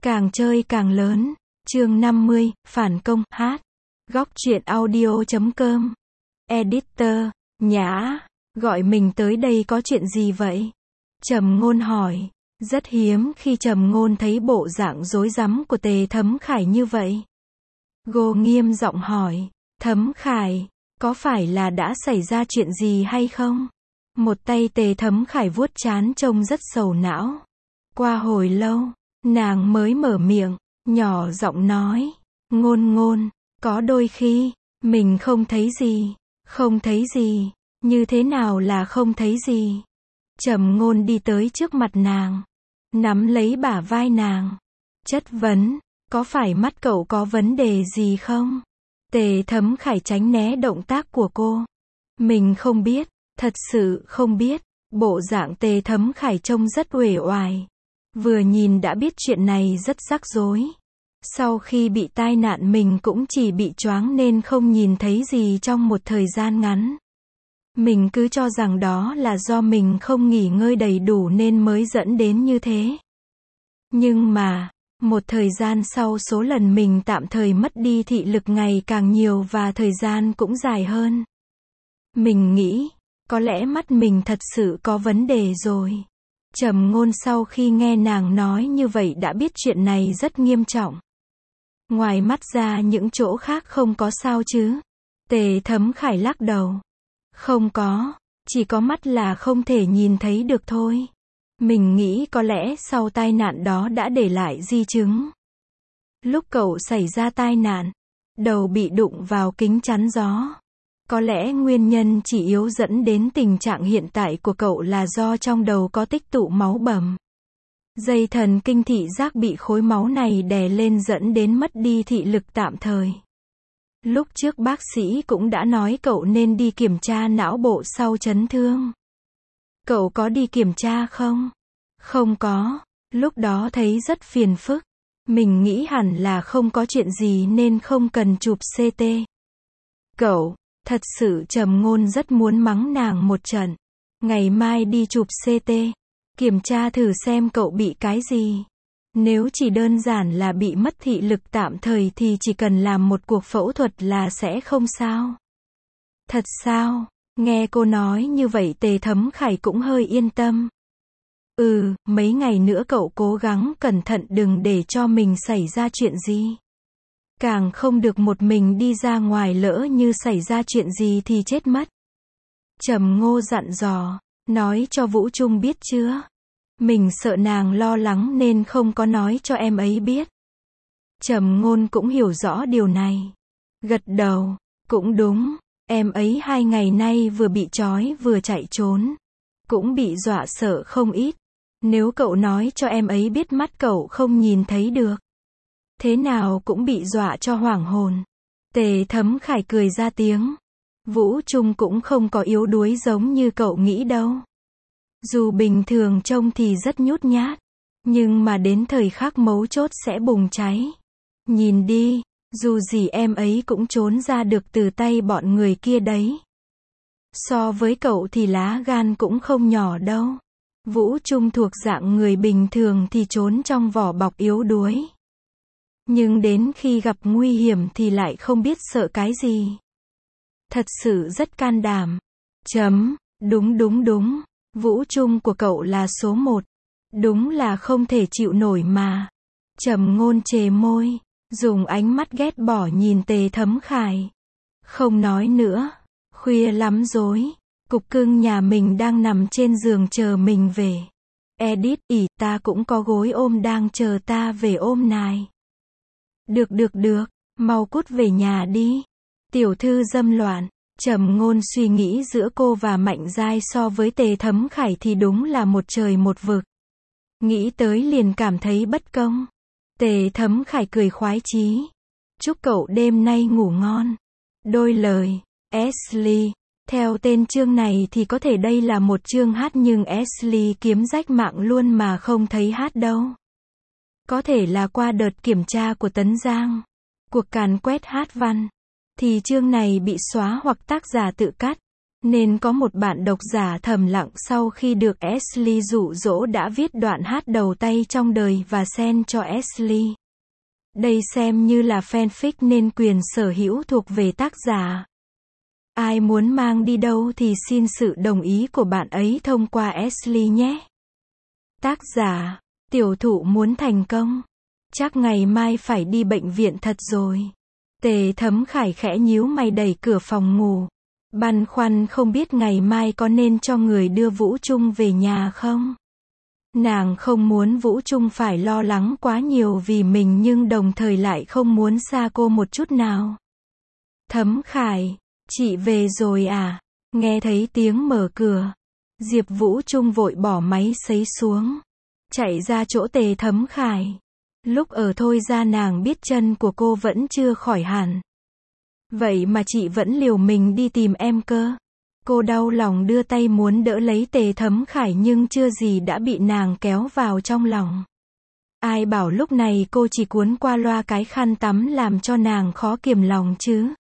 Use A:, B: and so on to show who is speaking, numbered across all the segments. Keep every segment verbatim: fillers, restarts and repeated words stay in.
A: Càng chơi càng lớn. Chương năm mươi, phản công, hát. Góc truyện audio chấm com. Editor, Nhã, gọi mình tới đây có chuyện gì vậy? Trầm Ngôn hỏi. Rất hiếm khi Trầm Ngôn thấy bộ dạng rối rắm của Tề Thấm Khải như vậy. Cô nghiêm giọng hỏi. Thấm Khải, có phải là đã xảy ra chuyện gì hay không? Một tay Tề Thấm Khải vuốt trán trông rất sầu não. Qua hồi lâu, nàng mới mở miệng, nhỏ giọng nói. Ngôn Ngôn, có đôi khi, mình không thấy gì. Không thấy gì? Như thế nào là không thấy gì? Trầm Ngôn đi tới trước mặt nàng, nắm lấy bả vai nàng, chất vấn, có phải mắt cậu có vấn đề gì không? Tề Thấm Khải tránh né động tác của cô. Mình không biết, thật sự không biết. Bộ dạng Tề Thấm Khải trông rất uể oải. Vừa nhìn đã biết chuyện này rất rắc rối. Sau khi bị tai nạn mình cũng chỉ bị choáng nên không nhìn thấy gì trong một thời gian ngắn. Mình cứ cho rằng đó là do mình không nghỉ ngơi đầy đủ nên mới dẫn đến như thế. Nhưng mà, một thời gian sau số lần mình tạm thời mất đi thị lực ngày càng nhiều và thời gian cũng dài hơn. Mình nghĩ, có lẽ mắt mình thật sự có vấn đề rồi. Trầm Ngôn sau khi nghe nàng nói như vậy đã biết chuyện này rất nghiêm trọng. Ngoài mắt ra những chỗ khác không có sao chứ? Tề Thấm Khải lắc đầu. Không có, chỉ có mắt là không thể nhìn thấy được thôi. Mình nghĩ có lẽ sau tai nạn đó đã để lại di chứng. Lúc cậu xảy ra tai nạn, đầu bị đụng vào kính chắn gió. Có lẽ nguyên nhân chỉ yếu dẫn đến tình trạng hiện tại của cậu là do trong đầu có tích tụ máu bầm. Dây thần kinh thị giác bị khối máu này đè lên dẫn đến mất đi thị lực tạm thời. Lúc trước bác sĩ cũng đã nói cậu nên đi kiểm tra não bộ sau chấn thương. Cậu có đi kiểm tra không? Không có, lúc đó thấy rất phiền phức. Mình nghĩ hẳn là không có chuyện gì nên không cần chụp xê tê. Cậu, thật sự Trầm Ngôn rất muốn mắng nàng một trận. Ngày mai đi chụp xê tê, kiểm tra thử xem cậu bị cái gì. Nếu chỉ đơn giản là bị mất thị lực tạm thời thì chỉ cần làm một cuộc phẫu thuật là sẽ không sao. Thật sao? Nghe cô nói như vậy Tề Thấm Khải cũng hơi yên tâm. Ừ, mấy ngày nữa cậu cố gắng cẩn thận đừng để cho mình xảy ra chuyện gì. Càng không được một mình đi ra ngoài lỡ như xảy ra chuyện gì thì chết mất. Trầm Ngô dặn dò, nói cho Vũ Trung biết chưa? Mình sợ nàng lo lắng nên không có nói cho em ấy biết. Trầm Ngôn cũng hiểu rõ điều này. Gật đầu, cũng đúng, em ấy hai ngày nay vừa bị trói vừa chạy trốn. Cũng bị dọa sợ không ít. Nếu cậu nói cho em ấy biết mắt cậu không nhìn thấy được. Thế nào cũng bị dọa cho hoảng hồn. Tề Thấm Khải cười ra tiếng. Vũ Trung cũng không có yếu đuối giống như cậu nghĩ đâu. Dù bình thường trông thì rất nhút nhát, nhưng mà đến thời khắc mấu chốt sẽ bùng cháy. Nhìn đi, dù gì em ấy cũng trốn ra được từ tay bọn người kia đấy. So với cậu thì lá gan cũng không nhỏ đâu. Vũ Trung thuộc dạng người bình thường thì trốn trong vỏ bọc yếu đuối. Nhưng đến khi gặp nguy hiểm thì lại không biết sợ cái gì. Thật sự rất can đảm. Chấm, đúng đúng đúng. Vũ Trung của cậu là số một. Đúng là không thể chịu nổi mà. Trầm Ngôn chề môi, dùng ánh mắt ghét bỏ nhìn Tề Thấm Khải. Không nói nữa. Khuya lắm rồi. Cục cưng nhà mình đang nằm trên giường chờ mình về. Edit, ỉ ta cũng có gối ôm đang chờ ta về ôm này. Được được được, mau cút về nhà đi. Tiểu thư dâm loạn. Trầm Ngôn suy nghĩ giữa cô và Mạnh Giai so với Tề Thấm Khải thì đúng là một trời một vực. Nghĩ tới liền cảm thấy bất công. Tề Thấm Khải cười khoái chí. Chúc cậu đêm nay ngủ ngon. Đôi lời, Ashley. Theo tên chương này thì có thể đây là một chương hát nhưng Ashley kiếm rách mạng luôn mà không thấy hát đâu. Có thể là qua đợt kiểm tra của Tấn Giang, cuộc càn quét hát văn, thì chương này bị xóa hoặc tác giả tự cắt, Nên có một bạn độc giả thầm lặng sau khi được Ashley dụ dỗ đã viết đoạn hát đầu tay trong đời và send cho Ashley. Đây xem như là fanfic nên quyền sở hữu thuộc về tác giả. Ai muốn mang đi đâu thì xin sự đồng ý của bạn ấy thông qua Ashley nhé. Tác giả, tiểu thụ muốn thành công. Chắc ngày mai phải đi bệnh viện thật rồi. Tề Thấm Khải khẽ nhíu mày đẩy cửa phòng ngủ. Băn khoăn không biết ngày mai có nên cho người đưa Vũ Trung về nhà không? Nàng không muốn Vũ Trung phải lo lắng quá nhiều vì mình nhưng đồng thời lại không muốn xa cô một chút nào. Thấm Khải, chị về rồi à? Nghe thấy tiếng mở cửa. Diệp Vũ Trung vội bỏ máy sấy xuống. Chạy ra chỗ Tề Thấm Khải. Lúc ở Thôi Ra nàng biết chân của cô vẫn chưa khỏi hẳn. Vậy mà chị vẫn liều mình đi tìm em cơ. Cô đau lòng đưa tay muốn đỡ lấy Tề Thấm Khải nhưng chưa gì đã bị nàng kéo vào trong lòng. Ai bảo lúc này cô chỉ cuốn qua loa cái khăn tắm làm cho nàng khó kiềm lòng chứ.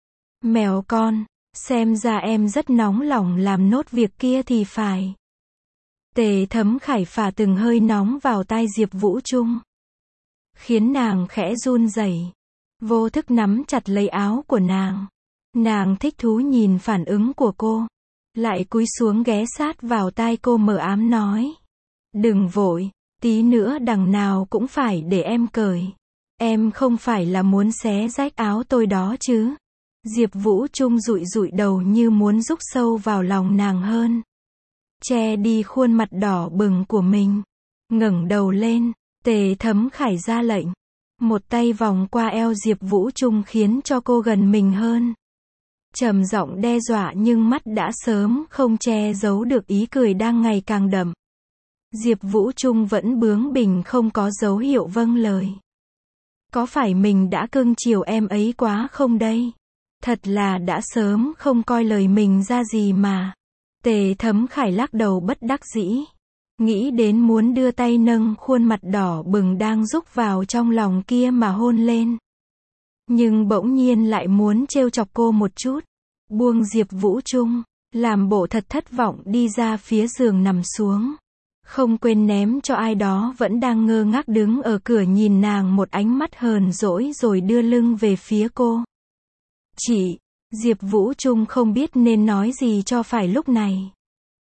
A: Mèo con, xem ra em rất nóng lòng làm nốt việc kia thì phải. Tề Thấm Khải phả từng hơi nóng vào tai Diệp Vũ Trung. Khiến nàng khẽ run rẩy. Vô thức nắm chặt lấy áo của nàng. Nàng thích thú nhìn phản ứng của cô. Lại cúi xuống ghé sát vào tai cô mờ ám nói. Đừng vội, tí nữa đằng nào cũng phải để em cởi. Em không phải là muốn xé rách áo tôi đó chứ. Diệp Vũ Trung dụi dụi đầu như muốn rúc sâu vào lòng nàng hơn. Che đi khuôn mặt đỏ bừng của mình. Ngẩng đầu lên, Tề Thấm Khải ra lệnh. Một tay vòng qua eo Diệp Vũ Trung khiến cho cô gần mình hơn. Trầm giọng đe dọa nhưng mắt đã sớm không che giấu được ý cười đang ngày càng đậm. Diệp Vũ Trung vẫn bướng bỉnh không có dấu hiệu vâng lời. Có phải mình đã cưng chiều em ấy quá không đây? Thật là đã sớm không coi lời mình ra gì mà. Tề Thấm Khải lắc đầu bất đắc dĩ. Nghĩ đến muốn đưa tay nâng khuôn mặt đỏ bừng đang rúc vào trong lòng kia mà hôn lên. Nhưng bỗng nhiên lại muốn trêu chọc cô một chút. Buông Diệp Vũ Trung, làm bộ thật thất vọng đi ra phía giường nằm xuống. Không quên ném cho ai đó vẫn đang ngơ ngác đứng ở cửa nhìn nàng một ánh mắt hờn dỗi rồi đưa lưng về phía cô. Chị, Diệp Vũ Trung không biết nên nói gì cho phải lúc này.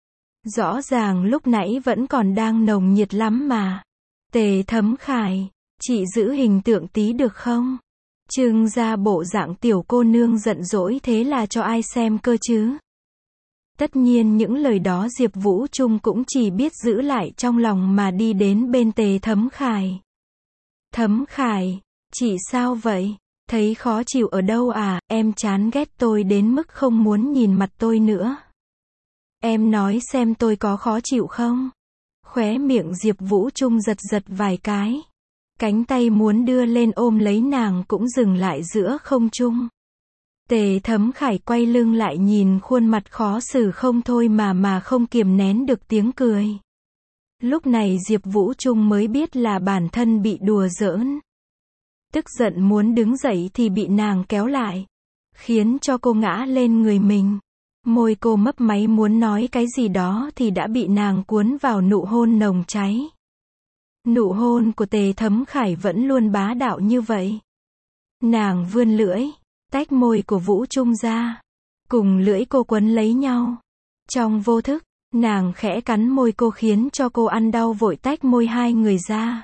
A: Rõ ràng lúc nãy vẫn còn đang nồng nhiệt lắm mà. Tề Thấm Khải, chị giữ hình tượng tí được không? Trưng ra bộ dạng tiểu cô nương giận dỗi thế là cho ai xem cơ chứ? Tất nhiên những lời đó Diệp Vũ Trung cũng chỉ biết giữ lại trong lòng mà đi đến bên Tề Thấm Khải. Thấm Khải, chị sao vậy? Thấy khó chịu ở đâu à? Em chán ghét tôi đến mức không muốn nhìn mặt tôi nữa. Em nói xem tôi có khó chịu không? Khóe miệng Diệp Vũ Trung giật giật vài cái. Cánh tay muốn đưa lên ôm lấy nàng cũng dừng lại giữa không trung. Tề Thấm Khải quay lưng lại nhìn khuôn mặt khó xử không thôi mà mà không kiềm nén được tiếng cười. Lúc này Diệp Vũ Trung mới biết là bản thân bị đùa giỡn. Tức giận muốn đứng dậy thì bị nàng kéo lại. Khiến cho cô ngã lên người mình. Môi cô mấp máy muốn nói cái gì đó thì đã bị nàng cuốn vào nụ hôn nồng cháy. Nụ hôn của Tề Thấm Khải vẫn luôn bá đạo như vậy. Nàng vươn lưỡi, tách môi của Vũ Trung ra. Cùng lưỡi cô quấn lấy nhau. Trong vô thức, nàng khẽ cắn môi cô khiến cho cô ăn đau vội tách môi hai người ra.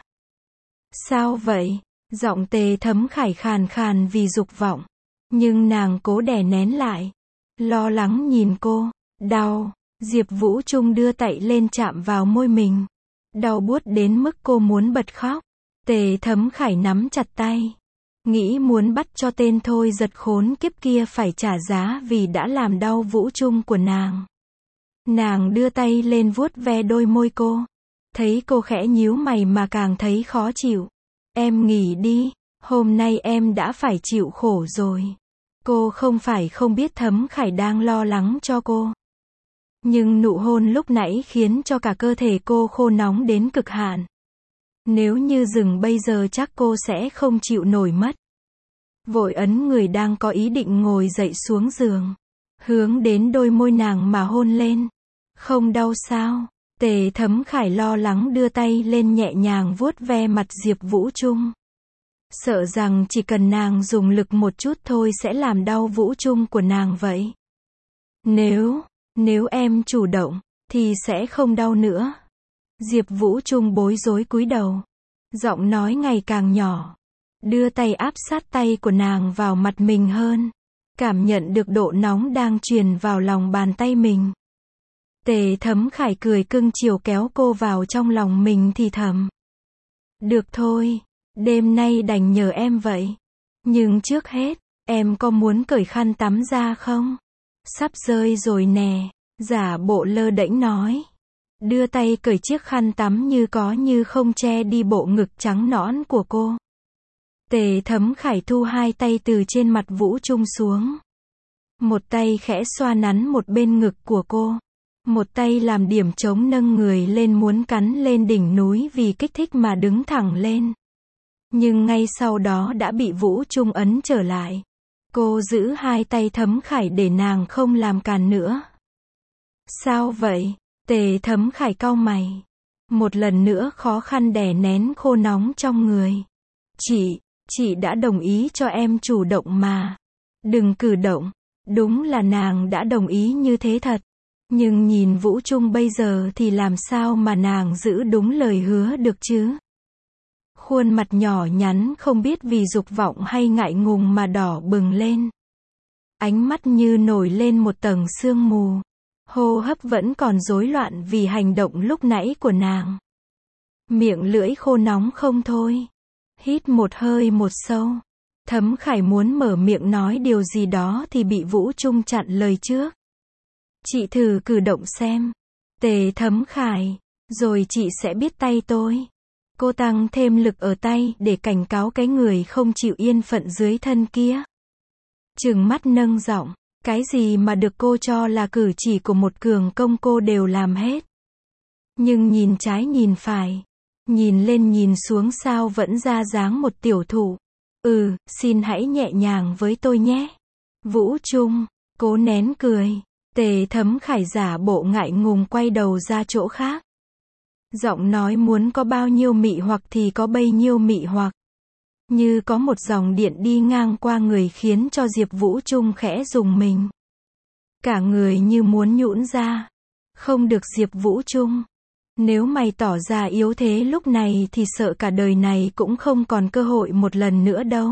A: Sao vậy? Giọng Tề Thấm Khải khàn khàn vì dục vọng. Nhưng nàng cố đè nén lại. Lo lắng nhìn cô. Đau. Diệp Vũ Trung đưa tay lên chạm vào môi mình. Đau buốt đến mức cô muốn bật khóc. Tề Thấm Khải nắm chặt tay. Nghĩ muốn bắt cho tên thôi giật khốn kiếp kia phải trả giá vì đã làm đau Vũ Trung của nàng. Nàng đưa tay lên vuốt ve đôi môi cô. Thấy cô khẽ nhíu mày mà càng thấy khó chịu. Em nghỉ đi, hôm nay em đã phải chịu khổ rồi. Cô không phải không biết Thấm Khải đang lo lắng cho cô. Nhưng nụ hôn lúc nãy khiến cho cả cơ thể cô khô nóng đến cực hạn. Nếu như dừng bây giờ chắc cô sẽ không chịu nổi mất. Vội ấn người đang có ý định ngồi dậy xuống giường. hướng đến đôi môi nàng mà hôn lên. Không đau sao? Tề Thấm Khải lo lắng đưa tay lên nhẹ nhàng vuốt ve mặt Diệp Vũ Trung. Sợ rằng chỉ cần nàng dùng lực một chút thôi sẽ làm đau Vũ Trung của nàng vậy. Nếu, nếu em chủ động, thì sẽ không đau nữa. Diệp Vũ Trung bối rối cúi đầu. Giọng nói ngày càng nhỏ. Đưa tay áp sát tay của nàng vào mặt mình hơn. Cảm nhận được độ nóng đang truyền vào lòng bàn tay mình. Tề Thấm Khải cười cưng chiều kéo cô vào trong lòng mình thì thầm. Được thôi, đêm nay đành nhờ em vậy. Nhưng trước hết, em có muốn cởi khăn tắm ra không? Sắp rơi rồi nè, giả bộ lơ đễnh nói. Đưa tay cởi chiếc khăn tắm như có như không che đi bộ ngực trắng nõn của cô. Tề Thấm Khải thu hai tay từ trên mặt Vũ Trung xuống. Một tay khẽ xoa nắn một bên ngực của cô. Một tay làm điểm trống nâng người lên muốn cắn lên đỉnh núi vì kích thích mà đứng thẳng lên. Nhưng ngay sau đó đã bị Vũ Trung ấn trở lại. Cô giữ hai tay Thấm Khải để nàng không làm càn nữa. Sao vậy? Tề Thấm Khải cau mày. Một lần nữa khó khăn đè nén khô nóng trong người. Chị, chị đã đồng ý cho em chủ động mà. Đừng cử động. Đúng là nàng đã đồng ý như thế thật. Nhưng nhìn Vũ Trung bây giờ thì làm sao mà nàng giữ đúng lời hứa được chứ? Khuôn mặt nhỏ nhắn không biết vì dục vọng hay ngại ngùng mà đỏ bừng lên. Ánh mắt như nổi lên một tầng sương mù. Hô hấp vẫn còn rối loạn vì hành động lúc nãy của nàng. Miệng lưỡi khô nóng không thôi. Hít một hơi một sâu. Thấm Khải muốn mở miệng nói điều gì đó thì bị Vũ Trung chặn lời trước. Chị thử cử động xem. Tề Thấm Khải. Rồi chị sẽ biết tay tôi. Cô tăng thêm lực ở tay để cảnh cáo cái người không chịu yên phận dưới thân kia. Trừng mắt nâng giọng. Cái gì mà được cô cho là cử chỉ của một cường công cô đều làm hết. Nhưng nhìn trái nhìn phải. Nhìn lên nhìn xuống sao vẫn ra dáng một tiểu thủ. Ừ, xin hãy nhẹ nhàng với tôi nhé. Vũ Trung, cố nén cười. Tề Thấm Khải giả bộ ngại ngùng quay đầu ra chỗ khác. Giọng nói muốn có bao nhiêu mị hoặc thì có bấy nhiêu mị hoặc. Như có một dòng điện đi ngang qua người khiến cho Diệp Vũ Trung khẽ rùng mình. Cả người như muốn nhũn ra. Không được Diệp Vũ Trung. Nếu mày tỏ ra yếu thế lúc này thì sợ cả đời này cũng không còn cơ hội một lần nữa đâu.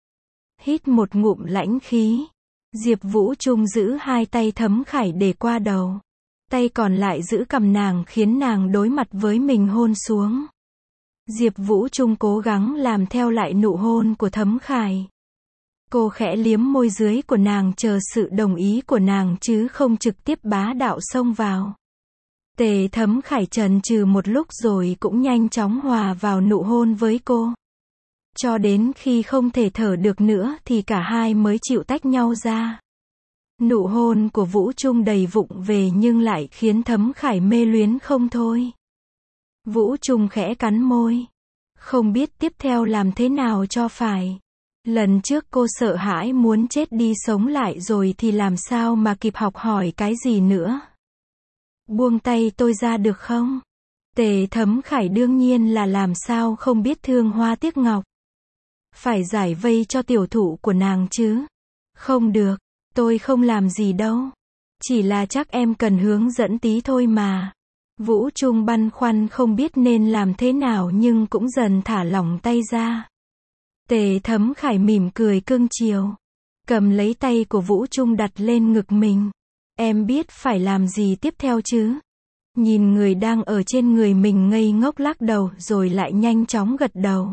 A: Hít một ngụm lãnh khí. Diệp Vũ Trung giữ hai tay Thấm Khải để qua đầu. Tay còn lại giữ cằm nàng khiến nàng đối mặt với mình hôn xuống. Diệp Vũ Trung cố gắng làm theo lại nụ hôn của Thấm Khải. Cô khẽ liếm môi dưới của nàng chờ sự đồng ý của nàng chứ không trực tiếp bá đạo xông vào. Tề Thấm Khải chần chừ một lúc rồi cũng nhanh chóng hòa vào nụ hôn với cô. Cho đến khi không thể thở được nữa thì cả hai mới chịu tách nhau ra. Nụ hôn của Vũ Trung đầy vụng về nhưng lại khiến Thấm Khải mê luyến không thôi. Vũ Trung khẽ cắn môi. Không biết tiếp theo làm thế nào cho phải. Lần trước cô sợ hãi muốn chết đi sống lại rồi thì làm sao mà kịp học hỏi cái gì nữa. Buông tay tôi ra được không? Tề Thấm Khải đương nhiên là làm sao không biết thương hoa tiếc ngọc. Phải giải vây cho tiểu thủ của nàng chứ. Không được, tôi không làm gì đâu. Chỉ là chắc em cần hướng dẫn tí thôi mà. Vũ Trung băn khoăn không biết nên làm thế nào nhưng cũng dần thả lỏng tay ra. Tề Thấm Khải mỉm cười cưng chiều. Cầm lấy tay của Vũ Trung đặt lên ngực mình. Em biết phải làm gì tiếp theo chứ? Nhìn người đang ở trên người mình ngây ngốc lắc đầu rồi lại nhanh chóng gật đầu.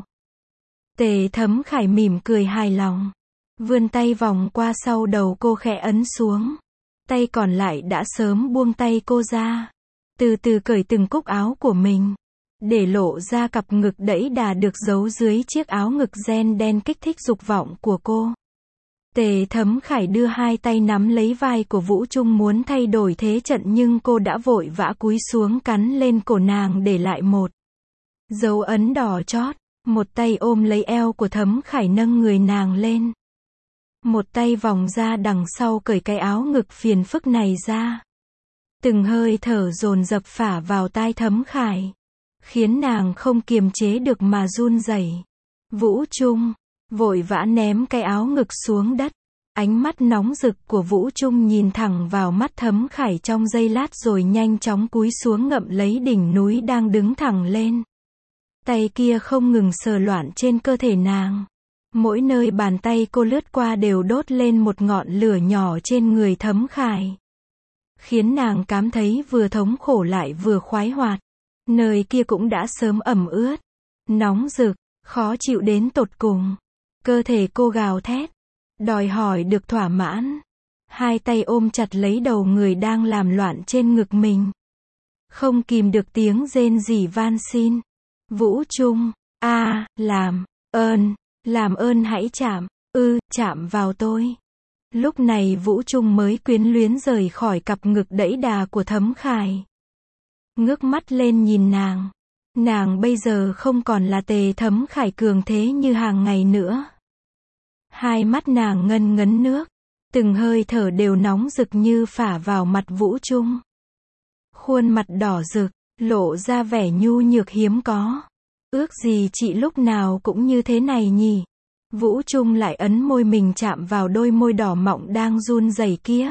A: Tề Thấm Khải mỉm cười hài lòng. Vươn tay vòng qua sau đầu cô khẽ ấn xuống. Tay còn lại đã sớm buông tay cô ra. Từ từ cởi từng cúc áo của mình. Để lộ ra cặp ngực đẫy đà được giấu dưới chiếc áo ngực ren đen kích thích dục vọng của cô. Tề Thấm Khải đưa hai tay nắm lấy vai của Vũ Trung muốn thay đổi thế trận nhưng cô đã vội vã cúi xuống cắn lên cổ nàng để lại một dấu ấn đỏ chót. Một tay ôm lấy eo của Thấm Khải nâng người nàng lên. Một tay vòng ra đằng sau cởi cái áo ngực phiền phức này ra. Từng hơi thở dồn dập phả vào tai Thấm Khải, khiến nàng không kiềm chế được mà run rẩy. Vũ Trung vội vã ném cái áo ngực xuống đất. Ánh mắt nóng rực của Vũ Trung nhìn thẳng vào mắt Thấm Khải trong giây lát rồi nhanh chóng cúi xuống ngậm lấy đỉnh núi đang đứng thẳng lên. Tay kia không ngừng sờ loạn trên cơ thể nàng. Mỗi nơi bàn tay cô lướt qua đều đốt lên một ngọn lửa nhỏ trên người Thấm Khải, khiến nàng cảm thấy vừa thống khổ lại vừa khoái hoạt. Nơi kia cũng đã sớm ẩm ướt, nóng rực, khó chịu đến tột cùng. Cơ thể cô gào thét, đòi hỏi được thỏa mãn. Hai tay ôm chặt lấy đầu người đang làm loạn trên ngực mình, không kìm được tiếng rên rỉ van xin. Vũ Trung, a, à, làm ơn, làm ơn hãy chạm, ư, chạm vào tôi. Lúc này Vũ Trung mới quyến luyến rời khỏi cặp ngực đẫy đà của Thấm Khải. Ngước mắt lên nhìn nàng. Nàng bây giờ không còn là Tề Thấm Khải cường thế như hàng ngày nữa. Hai mắt nàng ngân ngấn nước, từng hơi thở đều nóng rực như phả vào mặt Vũ Trung. Khuôn mặt đỏ rực, lộ ra vẻ nhu nhược hiếm có. Ước gì chị lúc nào cũng như thế này nhỉ? Vũ Trung lại ấn môi mình chạm vào đôi môi đỏ mọng đang run rẩy kia.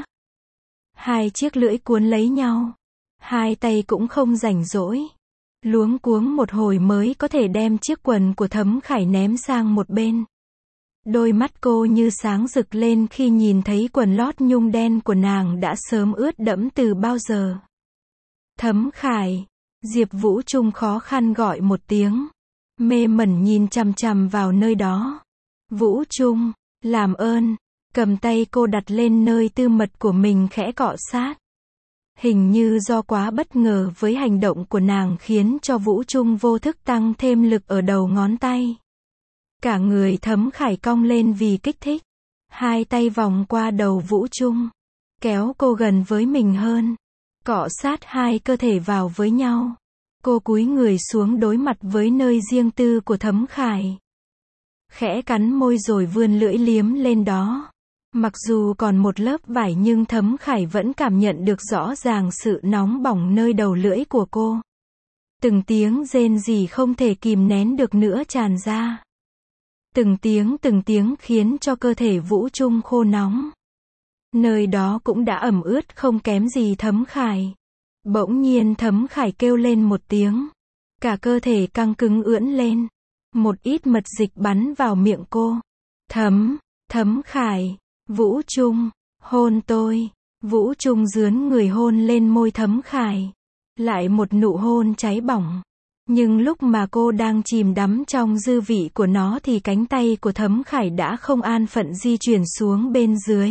A: Hai chiếc lưỡi cuốn lấy nhau. Hai tay cũng không rảnh rỗi. Luống cuống một hồi mới có thể đem chiếc quần của Thấm Khải ném sang một bên. Đôi mắt cô như sáng rực lên khi nhìn thấy quần lót nhung đen của nàng đã sớm ướt đẫm từ bao giờ. Thấm Khải, Diệp Vũ Trung khó khăn gọi một tiếng. Mê mẩn nhìn chằm chằm vào nơi đó. Vũ Trung, làm ơn, cầm tay cô đặt lên nơi tư mật của mình khẽ cọ sát. Hình như do quá bất ngờ với hành động của nàng khiến cho Vũ Trung vô thức tăng thêm lực ở đầu ngón tay. Cả người Thấm Khải cong lên vì kích thích. Hai tay vòng qua đầu Vũ Trung, kéo cô gần với mình hơn, cọ sát hai cơ thể vào với nhau. Cô cúi người xuống đối mặt với nơi riêng tư của Thấm Khải. Khẽ cắn môi rồi vươn lưỡi liếm lên đó. Mặc dù còn một lớp vải nhưng Thấm Khải vẫn cảm nhận được rõ ràng sự nóng bỏng nơi đầu lưỡi của cô. Từng tiếng rên rỉ không thể kìm nén được nữa tràn ra. Từng tiếng từng tiếng khiến cho cơ thể Vũ Trung khô nóng. Nơi đó cũng đã ẩm ướt không kém gì Thấm Khải. Bỗng nhiên Thấm Khải kêu lên một tiếng. Cả cơ thể căng cứng ưỡn lên. Một ít mật dịch bắn vào miệng cô. Thấm, Thấm Khải, Vũ Trung, hôn tôi. Vũ Trung dướn người hôn lên môi Thấm Khải. Lại một nụ hôn cháy bỏng. Nhưng lúc mà cô đang chìm đắm trong dư vị của nó thì cánh tay của Thấm Khải đã không an phận di chuyển xuống bên dưới.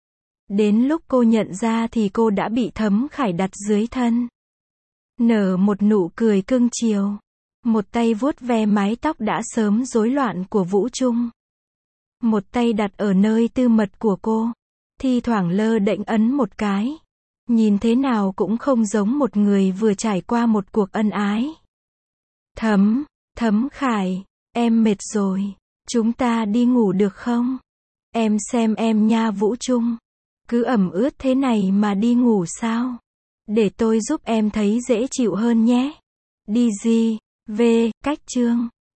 A: Đến lúc cô nhận ra thì cô đã bị Thấm Khải đặt dưới thân. Nở một nụ cười cưng chiều. Một tay vuốt ve mái tóc đã sớm rối loạn của Vũ Trung. Một tay đặt ở nơi tư mật của cô. Thi thoảng lơ đễnh ấn một cái. Nhìn thế nào cũng không giống một người vừa trải qua một cuộc ân ái. Thấm, Thấm Khải, em mệt rồi. Chúng ta đi ngủ được không? Em xem em nha Vũ Trung. Cứ ẩm ướt thế này mà đi ngủ sao? Để tôi giúp em thấy dễ chịu hơn nhé. Đi gì, về, cách chương.